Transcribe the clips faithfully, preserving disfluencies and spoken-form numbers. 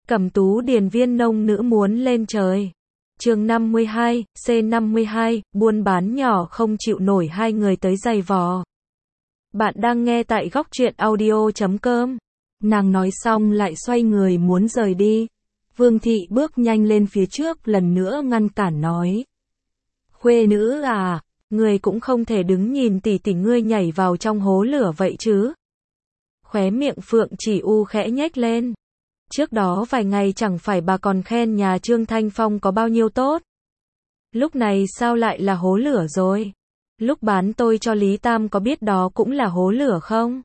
Cẩm Tú điền viên nông nữ muốn lên trời. Chương năm mươi hai, C năm mươi hai, buôn bán nhỏ không chịu nổi hai người tới giày vò. Bạn đang nghe tại góc truyện audio chấm com. Nàng nói xong lại xoay người muốn rời đi. Vương Thị bước nhanh lên phía trước lần nữa ngăn cản nói. Khuê nữ à, người cũng không thể đứng nhìn tỷ tỷ ngươi nhảy vào trong hố lửa vậy chứ. Khóe miệng Phượng Chỉ U khẽ nhếch lên. Trước đó vài ngày chẳng phải bà còn khen nhà Trương Thanh Phong có bao nhiêu tốt. Lúc này sao lại là hố lửa rồi? Lúc bán tôi cho Lý Tam có biết đó cũng là hố lửa không?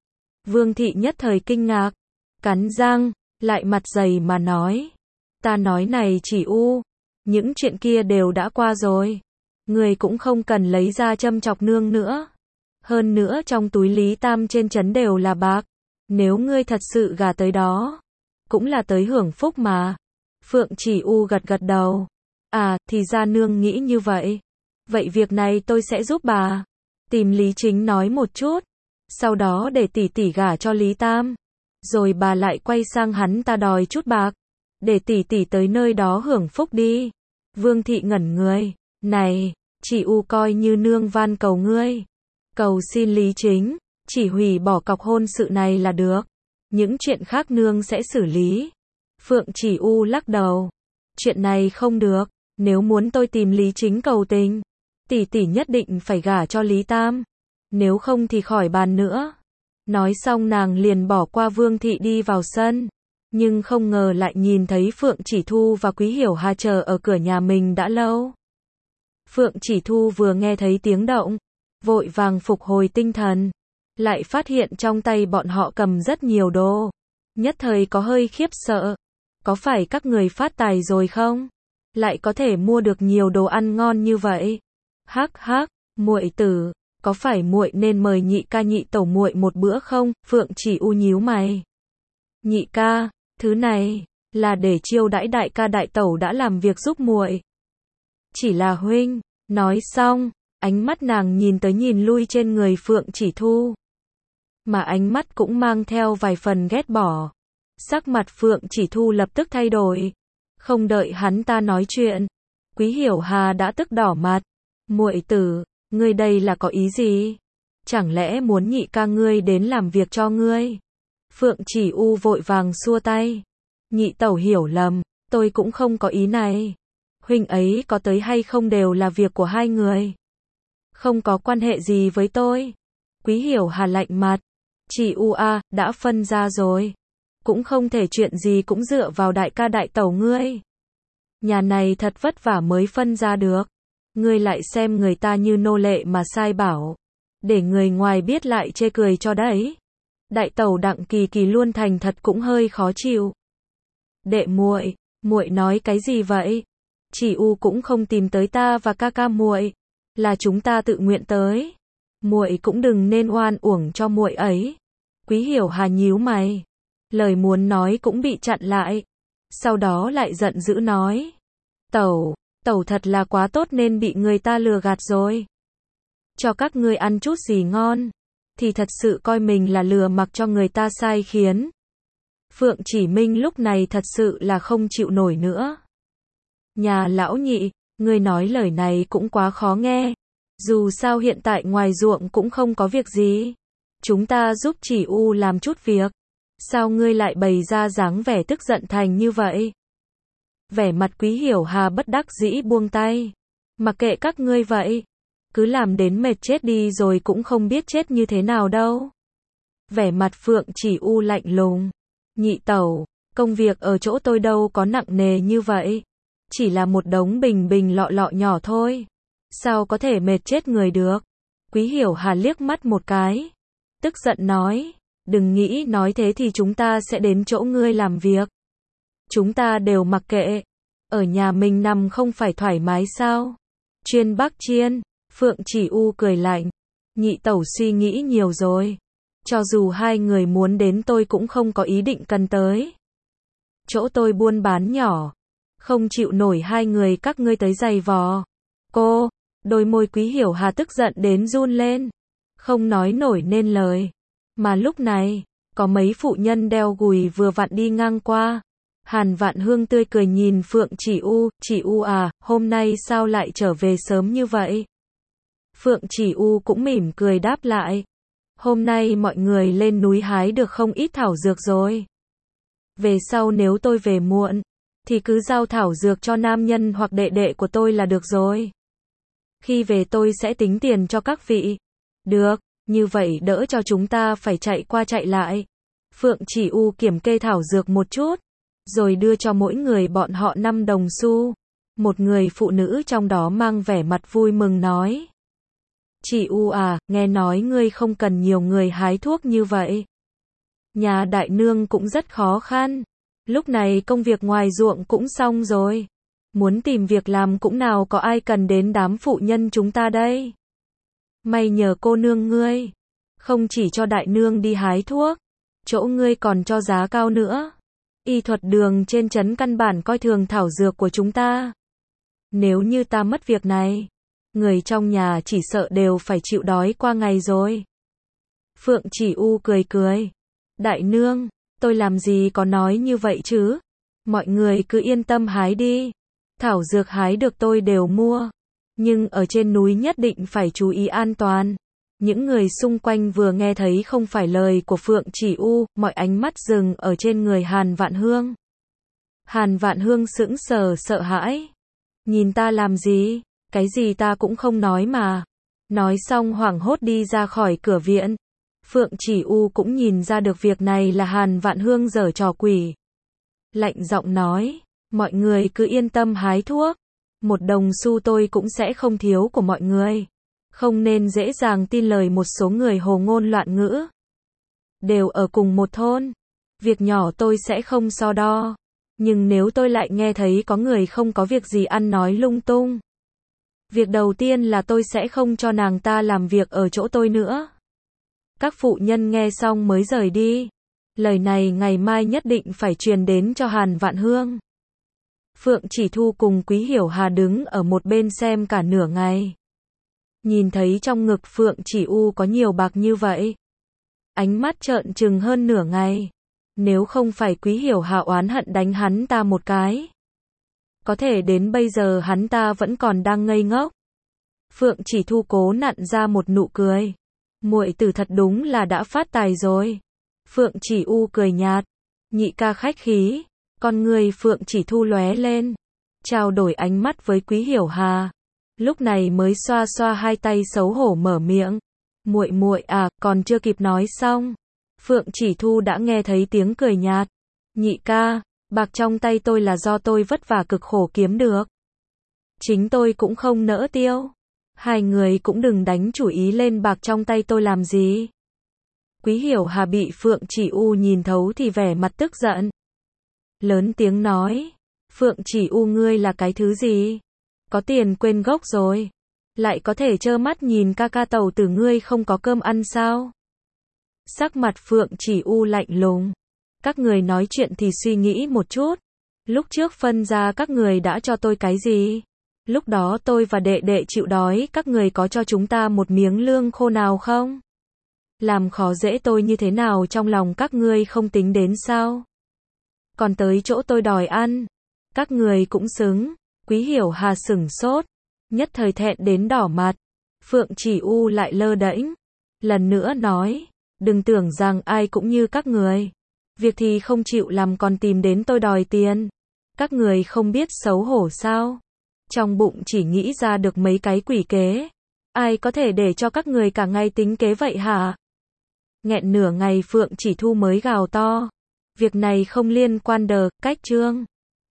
Vương Thị nhất thời kinh ngạc, cắn răng, lại mặt dày mà nói. Ta nói này Chỉ U, những chuyện kia đều đã qua rồi. Người cũng không cần lấy ra châm chọc nương nữa. Hơn nữa trong túi Lý Tam trên trấn đều là bạc. Nếu ngươi thật sự gả tới đó, cũng là tới hưởng phúc mà. Phượng Chỉ U gật gật đầu. À, thì ra nương nghĩ như vậy. Vậy việc này tôi sẽ giúp bà. Tìm Lý Chính nói một chút. Sau đó để tỷ tỷ gả cho Lý Tam. Rồi bà lại quay sang hắn ta đòi chút bạc. Để tỷ tỷ tới nơi đó hưởng phúc đi. Vương Thị ngẩn người. Này, Chỉ U coi như nương van cầu ngươi. Cầu xin Lý Chính, chỉ hủy bỏ cọc hôn sự này là được. Những chuyện khác nương sẽ xử lý. Phượng Chỉ U lắc đầu. Chuyện này không được. Nếu muốn tôi tìm Lý Chính cầu tình, tỷ tỷ nhất định phải gả cho Lý Tam. Nếu không thì khỏi bàn nữa. Nói xong nàng liền bỏ qua Vương Thị đi vào sân. Nhưng không ngờ lại nhìn thấy Phượng Chỉ Thu và Quý Hiểu Hà chờ ở cửa nhà mình đã lâu. Phượng Chỉ Thu vừa nghe thấy tiếng động, vội vàng phục hồi tinh thần. Lại phát hiện trong tay bọn họ cầm rất nhiều đồ. Nhất thời có hơi khiếp sợ. Có phải các người phát tài rồi không? Lại có thể mua được nhiều đồ ăn ngon như vậy. Hắc hắc, muội tử, có phải muội nên mời nhị ca nhị tẩu muội một bữa không? Phượng Chỉ U nhíu mày. Nhị ca, thứ này là để chiêu đãi đại ca đại tẩu đã làm việc giúp muội. Chỉ là huynh. Nói xong, ánh mắt nàng nhìn tới nhìn lui trên người Phượng Chỉ Thu. Mà ánh mắt cũng mang theo vài phần ghét bỏ. Sắc mặt Phượng Chỉ Thu lập tức thay đổi. Không đợi hắn ta nói chuyện, Quý Hiểu Hà đã tức đỏ mặt. Muội tử, ngươi đây là có ý gì? Chẳng lẽ muốn nhị ca ngươi đến làm việc cho ngươi? Phượng Chỉ U vội vàng xua tay. Nhị tẩu hiểu lầm, tôi cũng không có ý này. Huynh ấy có tới hay không đều là việc của hai người. Không có quan hệ gì với tôi. Quý Hiểu Hà lạnh mặt. Chỉ U a, đã phân ra rồi. Cũng không thể chuyện gì cũng dựa vào đại ca đại tẩu ngươi. Nhà này thật vất vả mới phân ra được. Ngươi lại xem người ta như nô lệ mà sai bảo. Để người ngoài biết lại chê cười cho đấy. Đại tẩu Đặng Kỳ Kỳ luôn thành thật cũng hơi khó chịu. Đệ muội, muội nói cái gì vậy? Chỉ U cũng không tìm tới ta và ca ca muội, là chúng ta tự nguyện tới. Muội cũng đừng nên oan uổng cho muội ấy. Quý Hiểu Hà nhíu mày, lời muốn nói cũng bị chặn lại. Sau đó lại giận dữ nói: "Tẩu, tẩu thật là quá tốt nên bị người ta lừa gạt rồi. Cho các ngươi ăn chút gì ngon, thì thật sự coi mình là lừa mặc cho người ta sai khiến." Phượng Chỉ Minh lúc này thật sự là không chịu nổi nữa. Nhà lão nhị, ngươi nói lời này cũng quá khó nghe. Dù sao hiện tại ngoài ruộng cũng không có việc gì. Chúng ta giúp Chỉ U làm chút việc. Sao ngươi lại bày ra dáng vẻ tức giận thành như vậy? Vẻ mặt Quý Hiểu Hà bất đắc dĩ buông tay. Mặc kệ các ngươi vậy. Cứ làm đến mệt chết đi rồi cũng không biết chết như thế nào đâu. Vẻ mặt Phượng Chỉ U lạnh lùng. Nhị tẩu, công việc ở chỗ tôi đâu có nặng nề như vậy. Chỉ là một đống bình bình lọ lọ nhỏ thôi. Sao có thể mệt chết người được? Quý Hiểu Hà liếc mắt một cái. Tức giận nói. Đừng nghĩ nói thế thì chúng ta sẽ đến chỗ ngươi làm việc. Chúng ta đều mặc kệ. Ở nhà mình nằm không phải thoải mái sao? Chuyên Bắc chiên. Phượng Chỉ U cười lạnh. Nhị tẩu suy nghĩ nhiều rồi. Cho dù hai người muốn đến tôi cũng không có ý định cần tới. Chỗ tôi buôn bán nhỏ. Không chịu nổi hai người các ngươi tới giày vò. Cô, đôi môi Quý Hiểu Hà tức giận đến run lên. Không nói nổi nên lời. Mà lúc này, có mấy phụ nhân đeo gùi vừa vặn đi ngang qua. Hàn Vạn Hương tươi cười nhìn Phượng Chỉ U, Chỉ U à, hôm nay sao lại trở về sớm như vậy? Phượng Chỉ U cũng mỉm cười đáp lại. Hôm nay mọi người lên núi hái được không ít thảo dược rồi. Về sau nếu tôi về muộn, thì cứ giao thảo dược cho nam nhân hoặc đệ đệ của tôi là được rồi. Khi về tôi sẽ tính tiền cho các vị. Được, như vậy đỡ cho chúng ta phải chạy qua chạy lại. Phượng Chỉ U kiểm kê thảo dược một chút, rồi đưa cho mỗi người bọn họ năm đồng xu. Một người phụ nữ trong đó mang vẻ mặt vui mừng nói. Chỉ U à, nghe nói ngươi không cần nhiều người hái thuốc như vậy. Nhà đại nương cũng rất khó khăn. Lúc này công việc ngoài ruộng cũng xong rồi. Muốn tìm việc làm cũng nào có ai cần đến đám phụ nhân chúng ta đây. May nhờ cô nương ngươi. Không chỉ cho đại nương đi hái thuốc, chỗ ngươi còn cho giá cao nữa. Y thuật đường trên trấn căn bản coi thường thảo dược của chúng ta. Nếu như ta mất việc này, người trong nhà chỉ sợ đều phải chịu đói qua ngày rồi. Phượng Chỉ U cười cười. Đại nương, tôi làm gì có nói như vậy chứ? Mọi người cứ yên tâm hái đi. Thảo dược hái được tôi đều mua. Nhưng ở trên núi nhất định phải chú ý an toàn. Những người xung quanh vừa nghe thấy không phải lời của Phượng Chỉ U, mọi ánh mắt dừng ở trên người Hàn Vạn Hương. Hàn Vạn Hương sững sờ sợ hãi. Nhìn ta làm gì? Cái gì ta cũng không nói mà. Nói xong hoảng hốt đi ra khỏi cửa viện. Phượng Chỉ U cũng nhìn ra được việc này là Hàn Vạn Hương giở trò quỷ. Lạnh giọng nói, mọi người cứ yên tâm hái thuốc. Một đồng xu tôi cũng sẽ không thiếu của mọi người. Không nên dễ dàng tin lời một số người hồ ngôn loạn ngữ. Đều ở cùng một thôn. Việc nhỏ tôi sẽ không so đo. Nhưng nếu tôi lại nghe thấy có người không có việc gì ăn nói lung tung. Việc đầu tiên là tôi sẽ không cho nàng ta làm việc ở chỗ tôi nữa. Các phụ nhân nghe xong mới rời đi. Lời này ngày mai nhất định phải truyền đến cho Hàn Vạn Hương. Phượng Chỉ Thu cùng Quý Hiểu Hà đứng ở một bên xem cả nửa ngày. Nhìn thấy trong ngực Phượng Chỉ U có nhiều bạc như vậy. Ánh mắt trợn trừng hơn nửa ngày. Nếu không phải Quý Hiểu Hà oán hận đánh hắn ta một cái. Có thể đến bây giờ hắn ta vẫn còn đang ngây ngốc. Phượng Chỉ Thu cố nặn ra một nụ cười. Muội tử thật đúng là đã phát tài rồi. Phượng Chỉ U cười nhạt. Nhị ca khách khí. Con người Phượng Chỉ Thu lóe lên. Trao đổi ánh mắt với Quý Hiểu Hà. Lúc này mới xoa xoa hai tay xấu hổ mở miệng. Muội muội à, còn chưa kịp nói xong. Phượng Chỉ Thu đã nghe thấy tiếng cười nhạt. Nhị ca, bạc trong tay tôi là do tôi vất vả cực khổ kiếm được. Chính tôi cũng không nỡ tiêu. Hai người cũng đừng đánh chủ ý lên bạc trong tay tôi làm gì. Quý Hiểu Hà bị Phượng Chỉ U nhìn thấu thì vẻ mặt tức giận. Lớn tiếng nói. Phượng Chỉ U ngươi là cái thứ gì? Có tiền quên gốc rồi. Lại có thể trơ mắt nhìn ca ca tàu tử ngươi không có cơm ăn sao? Sắc mặt Phượng Chỉ U lạnh lùng. Các người nói chuyện thì suy nghĩ một chút. Lúc trước phân ra các người đã cho tôi cái gì? Lúc đó tôi và đệ đệ chịu đói, các người có cho chúng ta một miếng lương khô nào không? Làm khó dễ tôi như thế nào trong lòng các ngươi không tính đến sao? Còn tới chỗ tôi đòi ăn. Các người cũng xứng. Quý Hiểu Hà sửng sốt. Nhất thời thẹn đến đỏ mặt. Phượng Chỉ U lại lơ đễnh. Lần nữa nói. Đừng tưởng rằng ai cũng như các người. Việc thì không chịu làm còn tìm đến tôi đòi tiền. Các người không biết xấu hổ sao? Trong bụng chỉ nghĩ ra được mấy cái quỷ kế. Ai có thể để cho các người cả ngày tính kế vậy hả? Nghẹn nửa ngày Phượng Chỉ Thu mới gào to. Việc này không liên quan đờ, cách trương.